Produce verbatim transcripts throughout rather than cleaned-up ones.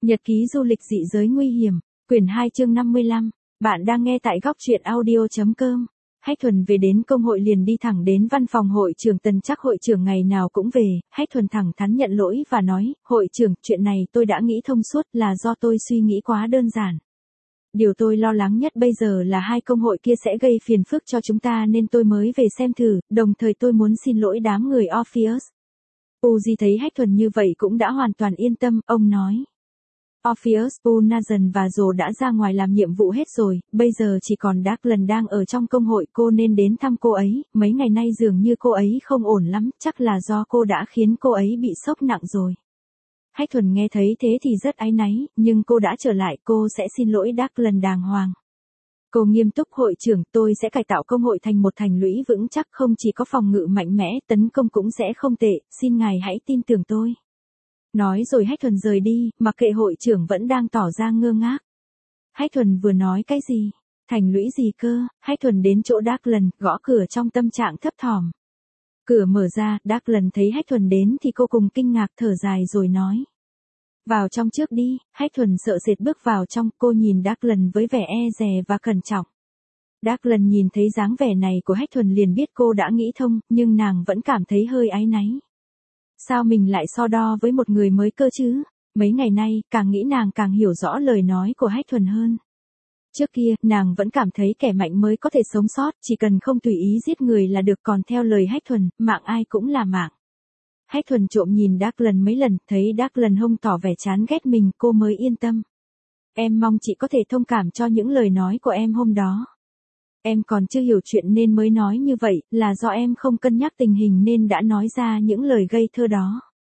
Nhật ký du lịch dị giới nguy hiểm, quyển hai chương năm mươi lăm, bạn đang nghe tại góc truyện audio chấm com. Hách Thuần về đến công hội liền đi thẳng đến văn phòng hội trưởng Tần Chắc. Hội trưởng ngày nào cũng về. Hách Thuần thẳng thắn nhận lỗi và nói, hội trưởng, chuyện này tôi đã nghĩ thông suốt, là do tôi suy nghĩ quá đơn giản. Điều tôi lo lắng nhất bây giờ là hai công hội kia sẽ gây phiền phức cho chúng ta nên tôi mới về xem thử, đồng thời tôi muốn xin lỗi đám người Orpheus. Uzi thấy Hách Thuần như vậy cũng đã hoàn toàn yên tâm, ông nói. Orpheus, Punazan và Rồ đã ra ngoài làm nhiệm vụ hết rồi, bây giờ chỉ còn Declan đang ở trong công hội, cô nên đến thăm cô ấy, mấy ngày nay dường như cô ấy không ổn lắm, chắc là do cô đã khiến cô ấy bị sốc nặng rồi. Hách Thuần nghe thấy thế thì rất áy náy, nhưng cô đã trở lại, cô sẽ xin lỗi Declan đàng hoàng. Cô nghiêm túc, hội trưởng, tôi sẽ cải tạo công hội thành một thành lũy vững chắc, không chỉ có phòng ngự mạnh mẽ, tấn công cũng sẽ không tệ, xin ngài hãy tin tưởng tôi. Nói rồi Hách Thuần rời đi, mặc kệ hội trưởng vẫn đang tỏ ra ngơ ngác. Hách Thuần vừa nói cái gì? Thành lũy gì cơ? Hách Thuần đến chỗ Declan, gõ cửa trong tâm trạng thấp thỏm. Cửa mở ra, Declan thấy Hách Thuần đến thì cô cùng kinh ngạc thở dài rồi nói. Vào trong trước đi. Hách Thuần sợ sệt bước vào trong, cô nhìn Declan với vẻ e dè và cẩn trọng. Declan nhìn thấy dáng vẻ này của Hách Thuần liền biết cô đã nghĩ thông, nhưng nàng vẫn cảm thấy hơi áy náy. Sao mình lại so đo với một người mới cơ chứ? Mấy ngày nay, càng nghĩ nàng càng hiểu rõ lời nói của Hách Thuần hơn. Trước kia, nàng vẫn cảm thấy kẻ mạnh mới có thể sống sót, chỉ cần không tùy ý giết người là được, còn theo lời Hách Thuần, mạng ai cũng là mạng. Hách Thuần trộm nhìn Declan mấy lần, thấy Declan hông tỏ vẻ chán ghét mình, cô mới yên tâm. Em mong chị có thể thông cảm cho những lời nói của em hôm đó. Em còn chưa hiểu chuyện nên mới nói như vậy, là do em không cân nhắc tình hình nên đã nói ra những lời ngây thơ đó.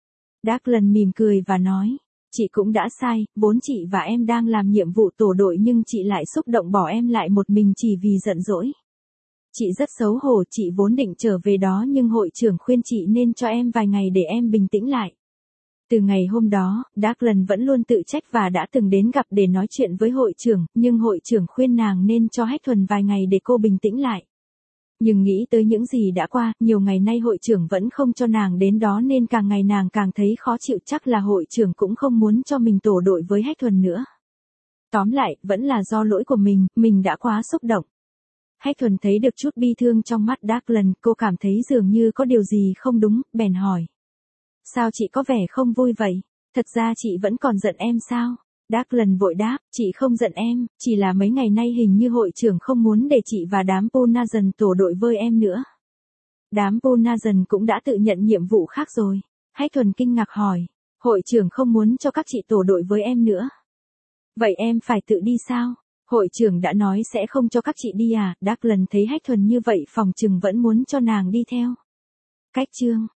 Declan mỉm cười và nói, chị cũng đã sai, vốn chị và em đang làm nhiệm vụ tổ đội nhưng chị lại xúc động bỏ em lại một mình chỉ vì giận dỗi. Chị rất xấu hổ, chị vốn định trở về đó nhưng hội trưởng khuyên chị nên cho em vài ngày để em bình tĩnh lại. Từ ngày hôm đó, Declan vẫn luôn tự trách và đã từng đến gặp để nói chuyện với hội trưởng, nhưng hội trưởng khuyên nàng nên cho Hách Thuần vài ngày để cô bình tĩnh lại. Nhưng nghĩ tới những gì đã qua, nhiều ngày nay hội trưởng vẫn không cho nàng đến đó nên càng ngày nàng càng thấy khó chịu, chắc là hội trưởng cũng không muốn cho mình tổ đội với Hách Thuần nữa. Tóm lại, vẫn là do lỗi của mình, mình đã quá xúc động. Hách Thuần thấy được chút bi thương trong mắt Declan, cô cảm thấy dường như có điều gì không đúng, bèn hỏi. Sao chị có vẻ không vui vậy? Thật ra chị vẫn còn giận em sao? Declan vội đáp, chị không giận em, chỉ là mấy ngày nay hình như hội trưởng không muốn để chị và đám Punazan tổ đội với em nữa. Đám Punazan cũng đã tự nhận nhiệm vụ khác rồi. Hách Thuần kinh ngạc hỏi, hội trưởng không muốn cho các chị tổ đội với em nữa. Vậy em phải tự đi sao? Hội trưởng đã nói sẽ không cho các chị đi à? Declan thấy Hách Thuần như vậy phòng chừng vẫn muốn cho nàng đi theo. Cách chương